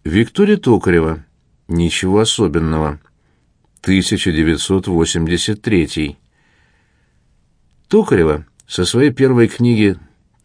Виктория Токарева. Ничего особенного. 1983. Токарева со своей первой книги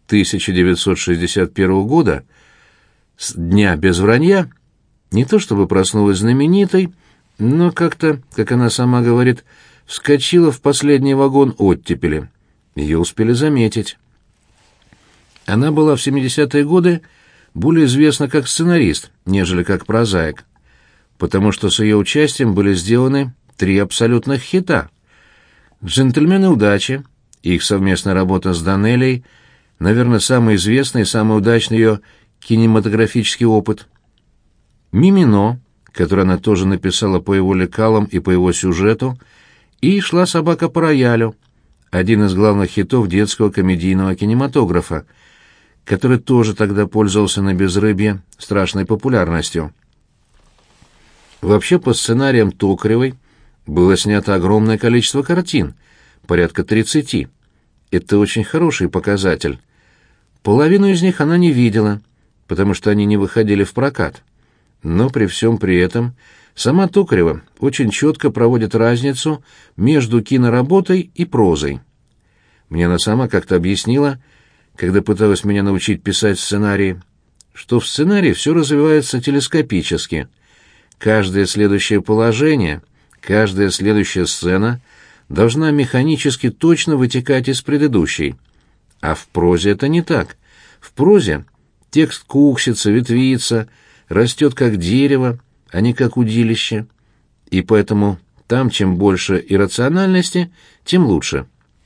1961 года «С дня без вранья» не то чтобы проснулась знаменитой, но как-то, как она сама говорит, вскочила в последний вагон оттепели. Ее успели заметить. Она была в 70-е годы более известна как сценарист, нежели как прозаик, потому что с ее участием были сделаны 3 абсолютных хита. «Джентльмены удачи», их совместная работа с Данелией, наверное, самый известный и самый удачный ее кинематографический опыт. «Мимино», который она тоже написала по его лекалам и по его сюжету, и «Шла собака по роялю», один из главных хитов детского комедийного кинематографа, который тоже тогда пользовался на безрыбье страшной популярностью. Вообще, по сценариям Токаревой было снято огромное количество картин, порядка 30. Это очень хороший показатель. Половину из них она не видела, потому что они не выходили в прокат. Но при всем при этом сама Токарева очень четко проводит разницу между киноработой и прозой. Мне она сама как-то объяснила, когда пыталась меня научить писать сценарии, что в сценарии все развивается телескопически. Каждое следующее положение, каждая следующая сцена должна механически точно вытекать из предыдущей. А в прозе это не так. В прозе текст куксится, ветвится, растет как дерево, а не как удилище. И поэтому там чем больше иррациональности, тем лучше.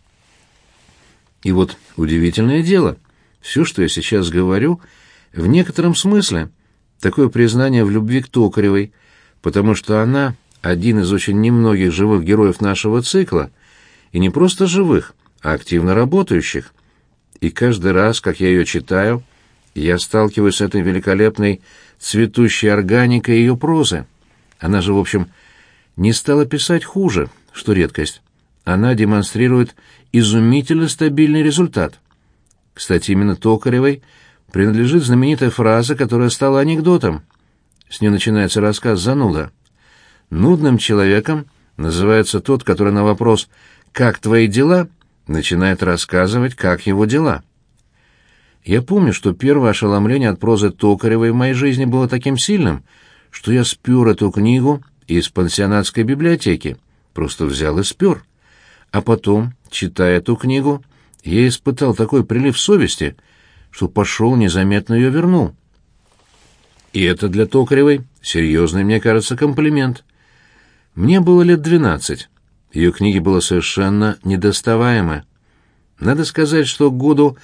И вот удивительное дело, все, что я сейчас говорю, в некотором смысле такое признание в любви к Токаревой, потому что она один из очень немногих живых героев нашего цикла, и не просто живых, а активно работающих. И каждый раз, как я ее читаю, я сталкиваюсь с этой великолепной цветущей органикой ее прозы. Она же, в общем, не стала писать хуже, что редкость. Она демонстрирует изумительно стабильный результат. Кстати, именно Токаревой принадлежит знаменитая фраза, которая стала анекдотом. С нее начинается рассказ «Зануда». Нудным человеком называется тот, который на вопрос «Как твои дела?» начинает рассказывать, как его дела. Я помню, что первое ошеломление от прозы Токаревой в моей жизни было таким сильным, что я спер эту книгу из пансионатской библиотеки. Просто взял и спер. А потом, читая эту книгу, я испытал такой прилив совести, что пошел незаметно ее вернул. И это для Токаревой серьезный, мне кажется, комплимент. Мне было лет 12. Ее книги было совершенно недоставаемо. Надо сказать, что к году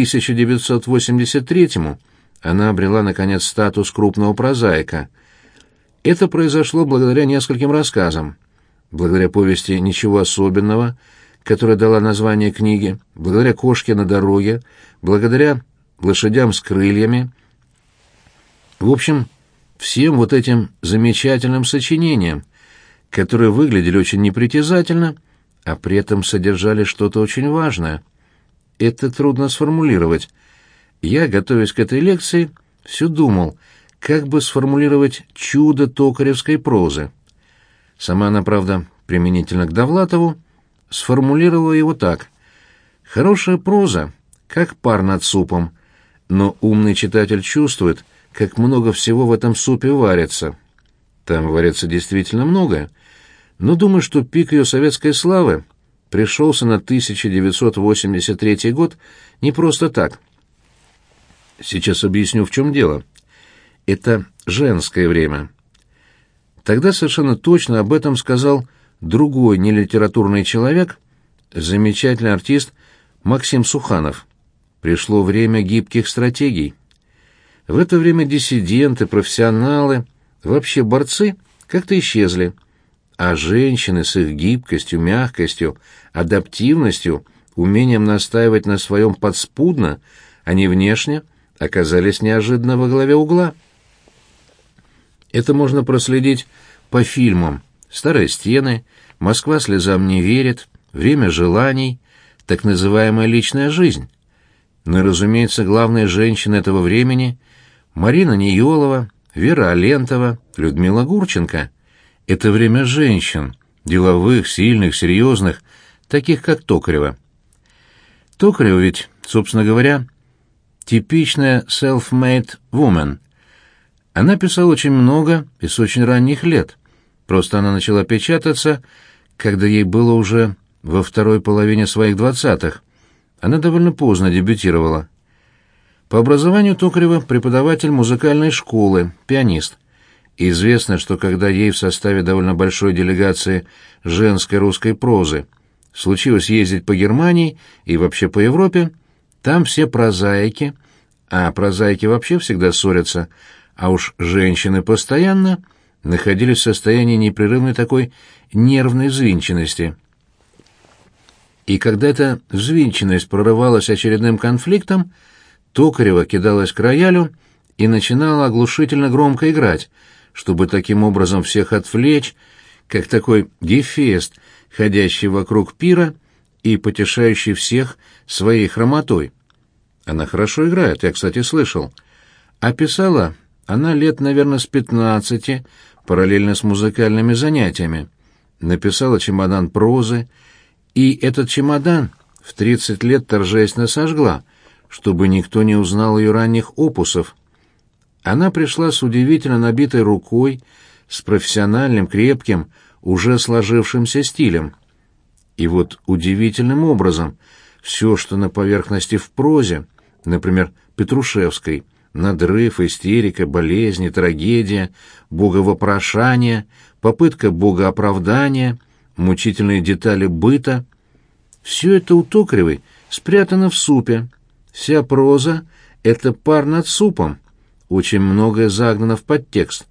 1983-му она обрела, наконец, статус крупного прозаика. Это произошло благодаря нескольким рассказам. Благодаря повести «Ничего особенного», которая дала название книге, благодаря «Кошке на дороге», благодаря «Лошадям с крыльями». В общем, всем вот этим замечательным сочинениям, которые выглядели очень непритязательно, а при этом содержали что-то очень важное. Это трудно сформулировать. Я, готовясь к этой лекции, все думал, как бы сформулировать чудо токаревской прозы. Сама она, правда, применительно к Довлатову, сформулировала его так. «Хорошая проза, как пар над супом, но умный читатель чувствует, как много всего в этом супе варится». Там варится действительно многое, но думаю, что пик ее советской славы пришелся на 1983 год не просто так. Сейчас объясню, в чем дело. Это женское время. Тогда совершенно точно об этом сказал другой нелитературный человек, замечательный артист Максим Суханов. Пришло время гибких стратегий. В это время диссиденты, профессионалы, вообще борцы как-то исчезли, а женщины с их гибкостью, мягкостью, адаптивностью, умением настаивать на своем подспудно, а не внешне, оказались неожиданно во главе угла. Это можно проследить по фильмам «Старые стены», «Москва слезам не верит», «Время желаний», так называемая «Личная жизнь». Ну и, разумеется, главные женщины этого времени — Марина Ниелова, Вера Алентова, Людмила Гурченко. Это время женщин, деловых, сильных, серьезных, таких как Токарева. Токарева ведь, собственно говоря, типичная self-made woman. Она писала очень много и с очень ранних лет. Просто она начала печататься, когда ей было уже во второй половине своих 20-х. Она довольно поздно дебютировала. По образованию Токарева преподаватель музыкальной школы, пианист. Известно, что когда ей в составе довольно большой делегации женской русской прозы случилось ездить по Германии и вообще по Европе, там все прозаики, а прозаики вообще всегда ссорятся, а уж женщины постоянно находились в состоянии непрерывной такой нервной взвинченности. И когда эта взвинченность прорывалась очередным конфликтом, Токарева кидалась к роялю и начинала оглушительно громко играть, чтобы таким образом всех отвлечь, как такой Гефест, ходящий вокруг пира и потешающий всех своей хромотой. Она хорошо играет, я, кстати, слышал. А писала она лет, наверное, с 15, параллельно с музыкальными занятиями. Написала чемодан прозы, и этот чемодан в 30 лет торжественно сожгла, чтобы никто не узнал ее ранних опусов. Она пришла с удивительно набитой рукой, с профессиональным, крепким, уже сложившимся стилем. И вот удивительным образом все, что на поверхности в прозе, например, Петрушевской, надрыв, истерика, болезни, трагедия, боговопрошание, попытка богооправдания, мучительные детали быта, все это у Токаревой спрятано в супе. Вся проза — это пар над супом. Очень многое загнано в подтекст.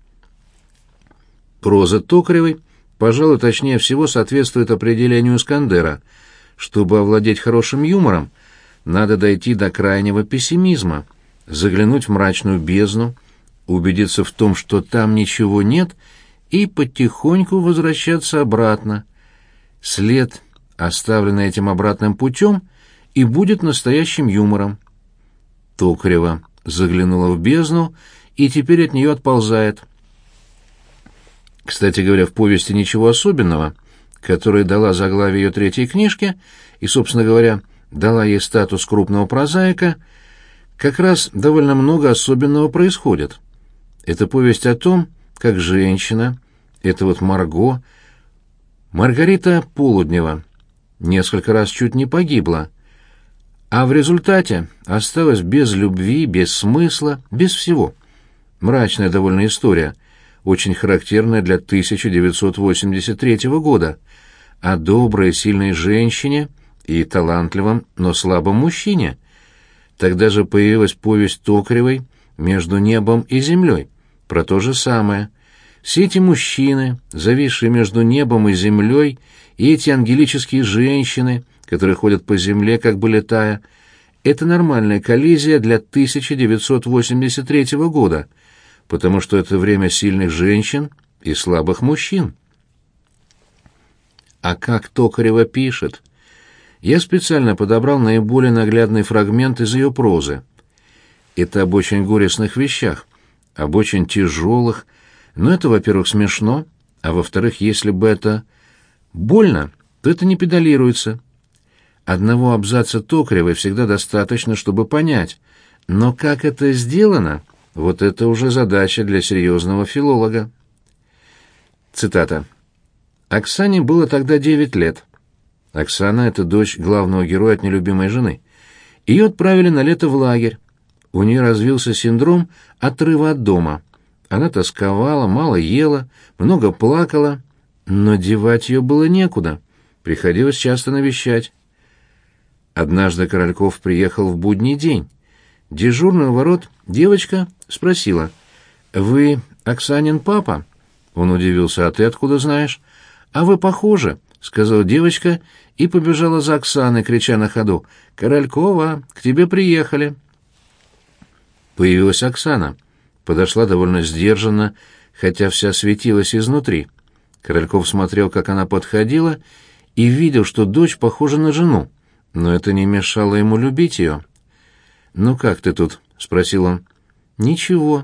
Проза Токаревой, пожалуй, точнее всего соответствует определению Искандера. Чтобы овладеть хорошим юмором, надо дойти до крайнего пессимизма, заглянуть в мрачную бездну, убедиться в том, что там ничего нет, и потихоньку возвращаться обратно. След, оставленный этим обратным путем, и будет настоящим юмором. Токарева заглянула в бездну и теперь от нее отползает. Кстати говоря, в повести «Ничего особенного», которая дала заглавие ее третьей книжке и, собственно говоря, дала ей статус крупного прозаика, как раз довольно много особенного происходит. Это повесть о том, как женщина, это вот Марго, Маргарита Полуднева, несколько раз чуть не погибла, а в результате осталась без любви, без смысла, без всего. Мрачная довольно история, очень характерная для 1983 года, о доброй, сильной женщине и талантливом, но слабом мужчине. Тогда же появилась повесть Токаревой «Между небом и землей», про то же самое. Все эти мужчины, зависшие между небом и землей, и эти ангелические женщины, которые ходят по земле, как бы летая, это нормальная коллизия для 1983 года, потому что это время сильных женщин и слабых мужчин. А как Токарева пишет? Я специально подобрал наиболее наглядный фрагмент из ее прозы. Это об очень горестных вещах, об очень тяжелых, но это, во-первых, смешно, а во-вторых, если бы это больно, то это не педалируется. Одного абзаца Токаревой всегда достаточно, чтобы понять, но как это сделано, вот это уже задача для серьезного филолога. Цитата. Оксане было тогда 9 лет. Оксана — это дочь главного героя от нелюбимой жены. Ее отправили на лето в лагерь. У нее развился синдром отрыва от дома. Она тосковала, мало ела, много плакала, но девать ее было некуда. Приходилось часто навещать. Однажды Корольков приехал в будний день. Дежурная у ворот девочка спросила: «Вы Оксанин папа?» Он удивился: «А ты откуда знаешь?» «А вы похожи», — сказала девочка и побежала за Оксаной, крича на ходу: «Королькова, к тебе приехали». Появилась Оксана. Подошла довольно сдержанно, хотя вся светилась изнутри. Корольков смотрел, как она подходила, и видел, что дочь похожа на жену, но это не мешало ему любить ее. «Ну как ты тут?» — спросил он. «Ничего.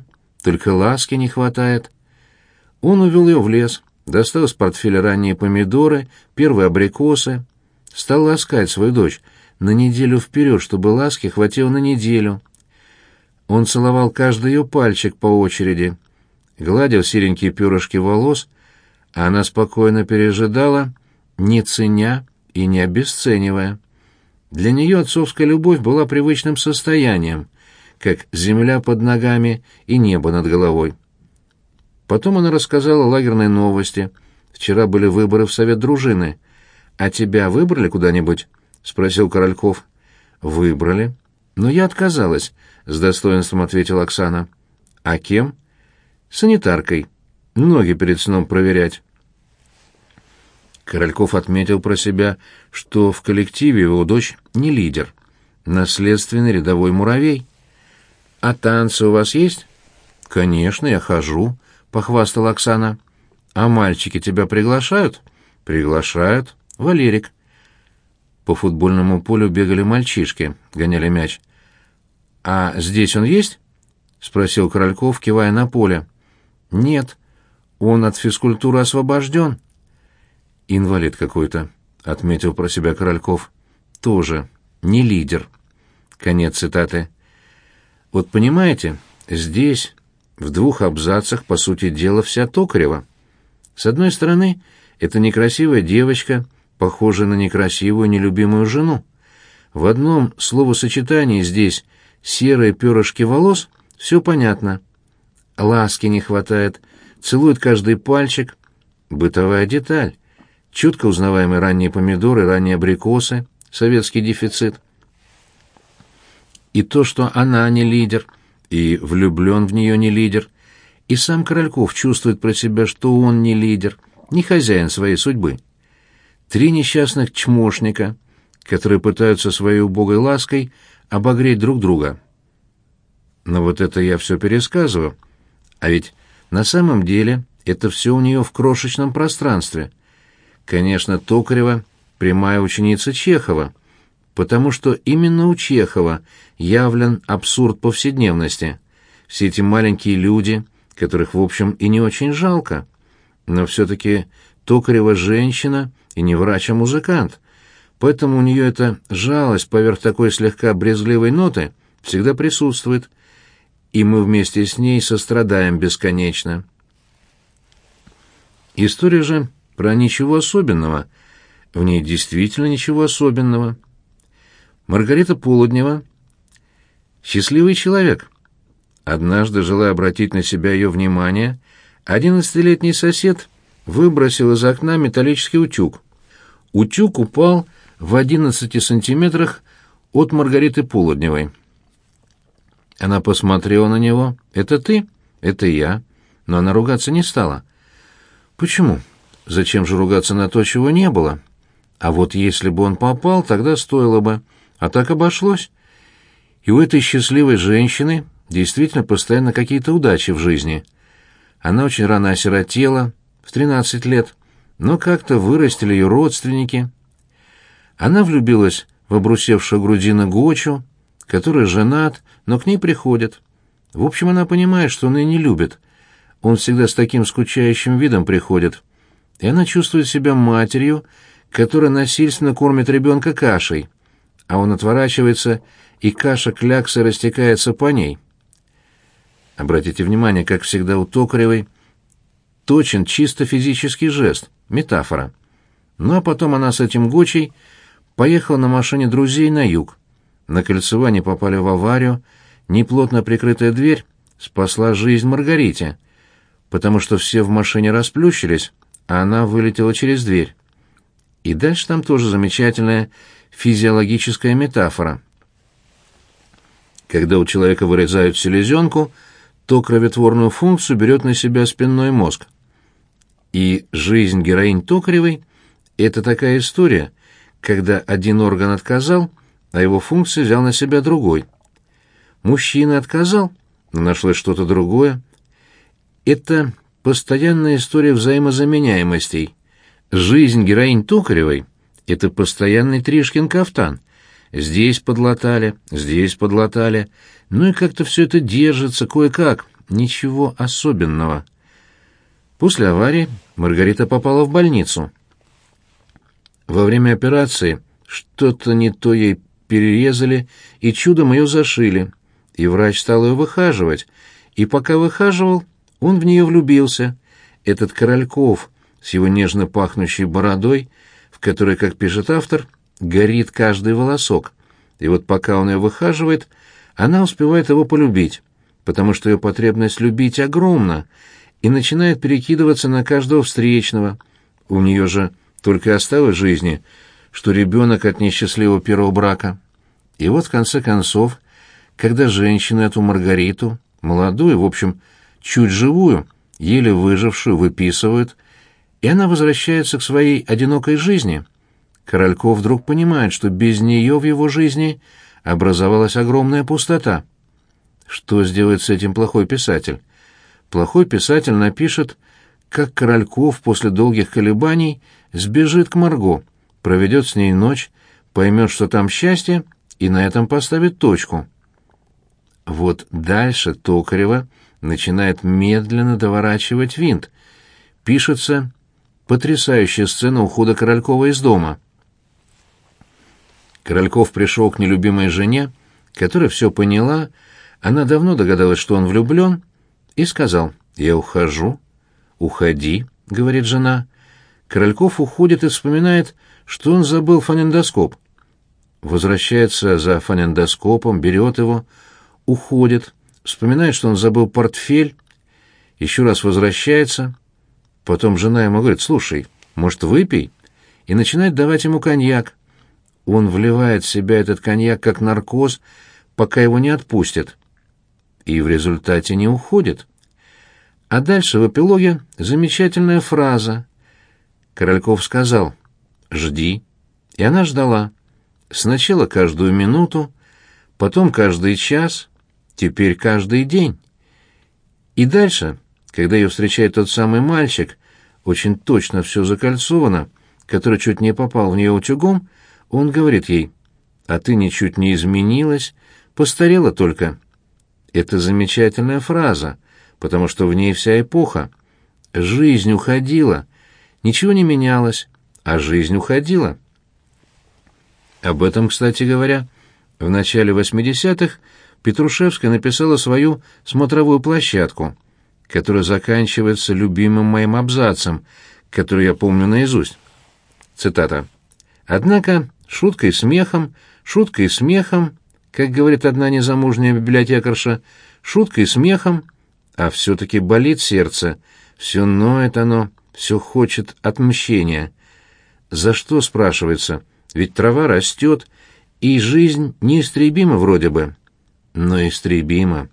только ласки не хватает». Он увел ее в лес, достал из портфеля ранние помидоры, первые абрикосы, стал ласкать свою дочь на неделю вперед, чтобы ласки хватило на неделю. Он целовал каждый ее пальчик по очереди, гладил серенькие перышки волос, а она спокойно пережидала, не ценя и не обесценивая. Для нее отцовская любовь была привычным состоянием, как земля под ногами и небо над головой. Потом она рассказала лагерные новости. Вчера были выборы в совет дружины. «А тебя выбрали куда-нибудь?» — спросил Корольков. «Выбрали. Но я отказалась», — с достоинством ответила Оксана. «А кем?» «Санитаркой. Ноги перед сном проверять». Корольков отметил про себя, что в коллективе его дочь не лидер, наследственный рядовой муравей. «А танцы у вас есть?» «Конечно, я хожу», — похвастала Оксана. «А мальчики тебя приглашают?» «Приглашают. Валерик». По футбольному полю бегали мальчишки, гоняли мяч. «А здесь он есть?» — спросил Корольков, кивая на поле. «Нет, он от физкультуры освобожден». «Инвалид какой-то», — отметил про себя Корольков. «Тоже не лидер». Конец цитаты. Вот понимаете, здесь, в 2 абзацах, по сути дела, вся Токарева. С одной стороны, это некрасивая девочка, похожая на некрасивую, нелюбимую жену. В одном словосочетании здесь серые перышки волос, все понятно. Ласки не хватает, целует каждый пальчик. Бытовая деталь. Четко узнаваемые ранние помидоры, ранние абрикосы, советский дефицит. И то, что она не лидер, и влюблен в нее не лидер, и сам Корольков чувствует про себя, что он не лидер, не хозяин своей судьбы. 3 несчастных чмошника, которые пытаются своей убогой лаской обогреть друг друга. Но вот это я все пересказываю. А ведь на самом деле это все у нее в крошечном пространстве. Конечно, Токарева — прямая ученица Чехова, потому что именно у Чехова явлен абсурд повседневности. Все эти маленькие люди, которых, в общем, и не очень жалко. Но все-таки Токарева женщина и не врач, а музыкант, поэтому у нее эта жалость поверх такой слегка брезгливой ноты всегда присутствует, и мы вместе с ней сострадаем бесконечно. История же про ничего особенного. В ней действительно ничего особенного. Маргарита Полуднева — счастливый человек. Однажды, желая обратить на себя ее внимание, 11-летний сосед выбросил из окна металлический утюг. Утюг упал в 11 сантиметрах от Маргариты Полудневой. Она посмотрела на него. «Это ты?» «Это я». Но она ругаться не стала. «Почему? Зачем же ругаться на то, чего не было? А вот если бы он попал, тогда стоило бы. А так обошлось. И у этой счастливой женщины действительно постоянно какие-то удачи в жизни. Она очень рано осиротела, в 13 лет, но как-то вырастили ее родственники. Она влюбилась в обрусевшую грудину Гочу, который женат, но к ней приходит. В общем, она понимает, что он ее не любит. Он всегда с таким скучающим видом приходит. И она чувствует себя матерью, которая насильственно кормит ребенка кашей, а он отворачивается, и каша кляксой растекается по ней. Обратите внимание, как всегда у Токаревой точен чисто физический жест, метафора. Ну а потом она с этим Гочей поехала на машине друзей на юг. На кольцево они попали в аварию, неплотно прикрытая дверь спасла жизнь Маргарите, потому что все в машине расплющились, а она вылетела через дверь. И дальше там тоже замечательная физиологическая метафора. Когда у человека вырезают селезенку, то кроветворную функцию берет на себя спинной мозг. И жизнь героинь Токаревой — это такая история, когда один орган отказал, а его функцию взял на себя другой. Мужчина отказал, но нашлось что-то другое. Это постоянная история взаимозаменяемостей. Жизнь героинь Токаревой — это постоянный Тришкин кафтан. Здесь подлатали, ну и как-то все это держится кое-как, ничего особенного. После аварии Маргарита попала в больницу. Во время операции что-то не то ей перерезали, и чудом ее зашили, и врач стал ее выхаживать, и пока выхаживал, он в нее влюбился. Этот Корольков с его нежно пахнущей бородой, в которой, как пишет автор, горит каждый волосок. И вот пока он ее выхаживает, она успевает его полюбить, потому что ее потребность любить огромна, и начинает перекидываться на каждого встречного. У нее же только и осталось в жизни, что ребенок от несчастливого первого брака. И вот, в конце концов, когда женщину эту Маргариту, молодую, в общем, чуть живую, еле выжившую, выписывают, и она возвращается к своей одинокой жизни, Корольков вдруг понимает, что без нее в его жизни образовалась огромная пустота. Что сделает с этим плохой писатель? Плохой писатель напишет, как Корольков после долгих колебаний сбежит к Марго, проведет с ней ночь, поймет, что там счастье, и на этом поставит точку. Вот дальше Токарева начинает медленно доворачивать винт. Пишется потрясающая сцена ухода Королькова из дома. Корольков пришел к нелюбимой жене, которая все поняла, она давно догадалась, что он влюблен, и сказал: «Я ухожу». «Уходи», — говорит жена. Корольков уходит и вспоминает, что он забыл фонендоскоп. Возвращается за фонендоскопом, берет его, уходит, вспоминает, что он забыл портфель, еще раз возвращается. Потом жена ему говорит: «Слушай, может, выпей?» И начинает давать ему коньяк. Он вливает в себя этот коньяк как наркоз, пока его не отпустят. И в результате не уходит. А дальше в эпилоге замечательная фраза. Корольков сказал: «Жди». И она ждала. Сначала каждую минуту, потом каждый час, теперь каждый день. И дальше, когда ее встречает тот самый мальчик, очень точно все закольцовано, который чуть не попал в нее утюгом, он говорит ей: «А ты ничуть не изменилась, постарела только». Это замечательная фраза, потому что в ней вся эпоха. Жизнь уходила, ничего не менялось, а жизнь уходила. Об этом, кстати говоря, в начале 80-х Петрушевская написала свою смотровую площадку, которая заканчивается любимым моим абзацем, который я помню наизусть. Цитата. «Однако шуткой и смехом, как говорит одна незамужняя библиотекарша, шуткой и смехом, а все-таки болит сердце, все ноет оно, все хочет отмщения. За что, спрашивается, ведь трава растет, и жизнь неистребима вроде бы. Но истребима,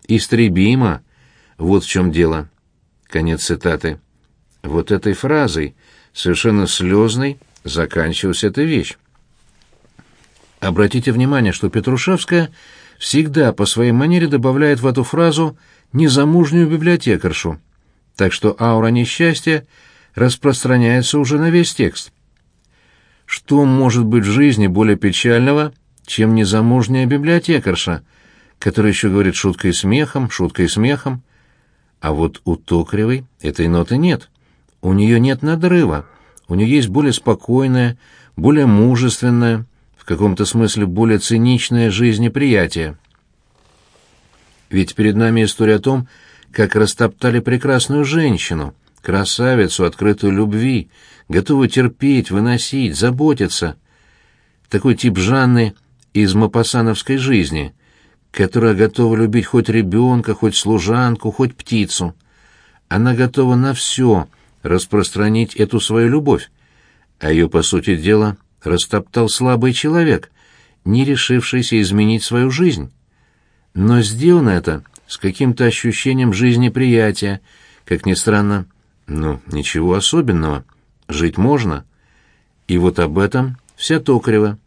вот в чем дело». Конец цитаты. Вот этой фразой, совершенно слезной, заканчивалась эта вещь. Обратите внимание, что Петрушевская всегда по своей манере добавляет в эту фразу незамужнюю библиотекаршу, так что аура несчастья распространяется уже на весь текст. Что может быть в жизни более печального, чем незамужняя библиотекарша, которая еще говорит шуткой и смехом, А вот у Токаревой этой ноты нет. У нее нет надрыва, у нее есть более спокойное, более мужественное, в каком-то смысле более циничное жизнеприятие. Ведь перед нами история о том, как растоптали прекрасную женщину, красавицу, открытую любви, готовую терпеть, выносить, заботиться. Такой тип Жанны из мопассановской жизни, которая готова любить хоть ребенка, хоть служанку, хоть птицу. Она готова на все распространить эту свою любовь, а ее, по сути дела, растоптал слабый человек, не решившийся изменить свою жизнь. Но сделано это с каким-то ощущением жизнеприятия, как ни странно, ничего особенного, жить можно. И вот об этом вся Токарева.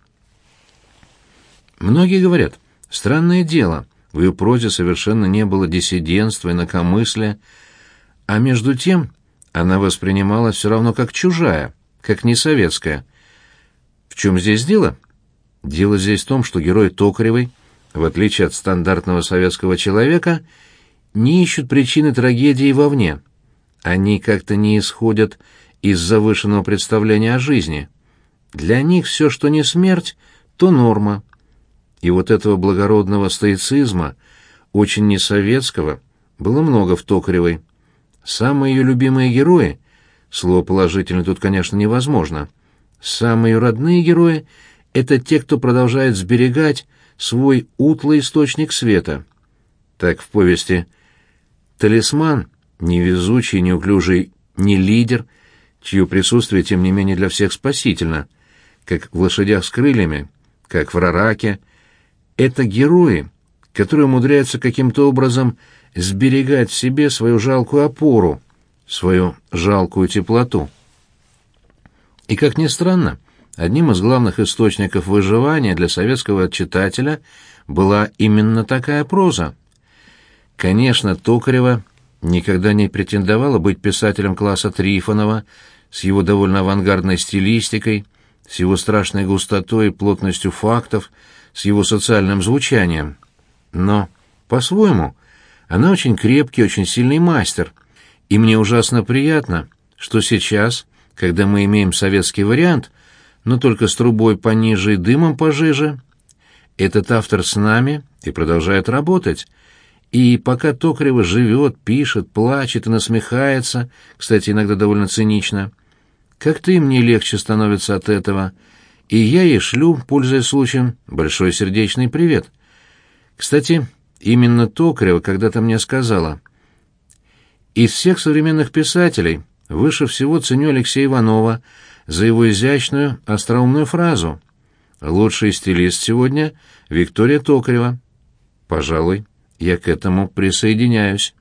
Многие говорят: странное дело, в ее прозе совершенно не было диссидентства, инакомыслия, а между тем она воспринималась все равно как чужая, как несоветская. В чем здесь дело? Дело здесь в том, что герой Токаревой, в отличие от стандартного советского человека, не ищут причины трагедии вовне. Они как-то не исходят из завышенного представления о жизни. Для них все, что не смерть, то норма. И вот этого благородного стоицизма, очень несоветского, было много в Токаревой. Самые ее любимые герои, слово «положительно» тут, конечно, невозможно, самые ее родные герои — это те, кто продолжает сберегать свой утлый источник света. Так в повести «Талисман» невезучий, неуклюжий, не лидер, чье присутствие, тем не менее, для всех спасительно, как в «Лошадях с крыльями», как в «Рараке». Это герои, которые умудряются каким-то образом сберегать в себе свою жалкую опору, свою жалкую теплоту. И, как ни странно, одним из главных источников выживания для советского читателя была именно такая проза. Конечно, Токарева никогда не претендовала быть писателем класса Трифонова с его довольно авангардной стилистикой, с его страшной густотой и плотностью фактов, с его социальным звучанием. Но, по-своему, она очень крепкий, очень сильный мастер, и мне ужасно приятно, что сейчас, когда мы имеем советский вариант, но только с трубой пониже и дымом пожиже, этот автор с нами и продолжает работать. И пока Токарева живет, пишет, плачет и насмехается, кстати, иногда довольно цинично, как-то и мне легче становится от этого, и я ей шлю, пользуясь случаем, большой сердечный привет. Кстати, именно Токарева когда-то мне сказала: «Из всех современных писателей выше всего ценю Алексея Иванова за его изящную, остроумную фразу. Лучший стилист сегодня — Виктория Токарева». Пожалуй, я к этому присоединяюсь.